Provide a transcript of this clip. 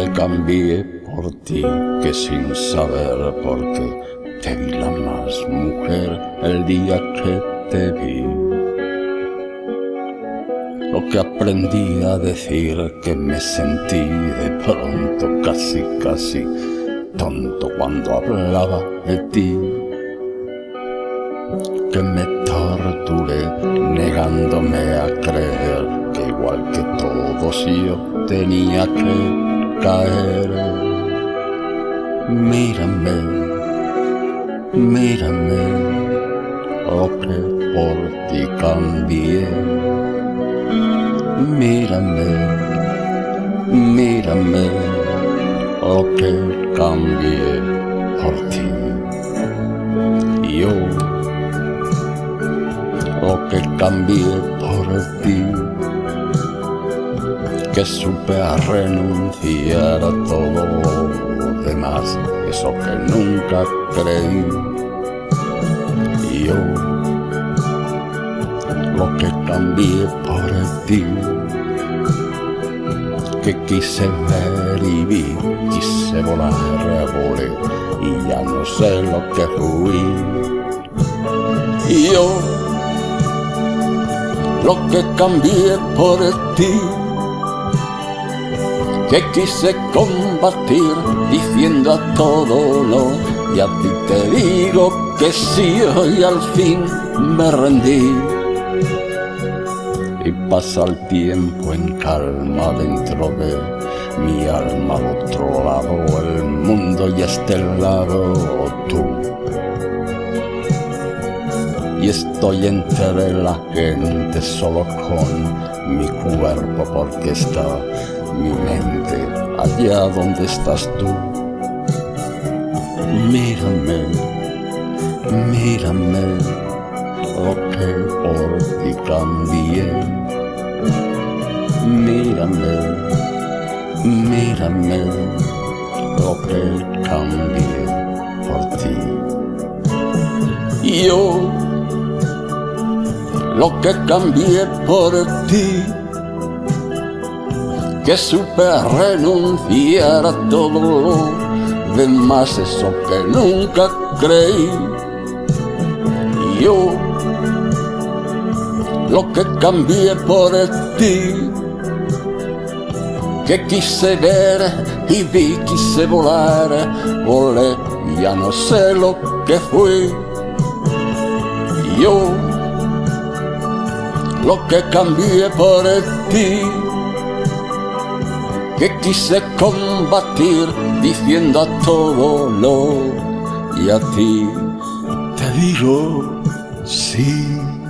que cambié por ti, que sin saber por qué te vi la más mujer el día que te vi. Lo que aprendí a decir, que me sentí de pronto casi tonto cuando hablaba de ti, que me torturé negándome a creer que igual que todos yo tenía que caer. Mírame, mírame, lo que por ti cambié. Mírame, mírame, lo que cambié por ti. Yo, lo que cambié por ti, que supe a renunciar a todo lo demás, eso que nunca creí. Yo, lo que cambié por ti, que quise ver y vi, quise volar, volé, y ya no sé lo que fui. Y yo, lo que cambié por ti, que quise combatir, diciendo a todo no, y a ti te digo que sí, y al fin me rendí. Y pasa el tiempo en calma dentro de mi alma, al otro lado el mundo y a este lado tú. Y estoy entre la gente solo con mi cuerpo, porque está mi mente allá donde estás tú. Mírame, mírame, lo que por ti cambié. Mírame, mírame, lo que cambié por ti. Yo, lo que cambié por ti, que supe renunciar a todo lo demás, eso que nunca creí. Yo, lo que cambié por ti, que quise ver y vi, quise volar, volé, ya no sé lo que fui. Yo, lo que cambié por ti, que quise combatir, diciendo a todo no, y a ti te digo sí.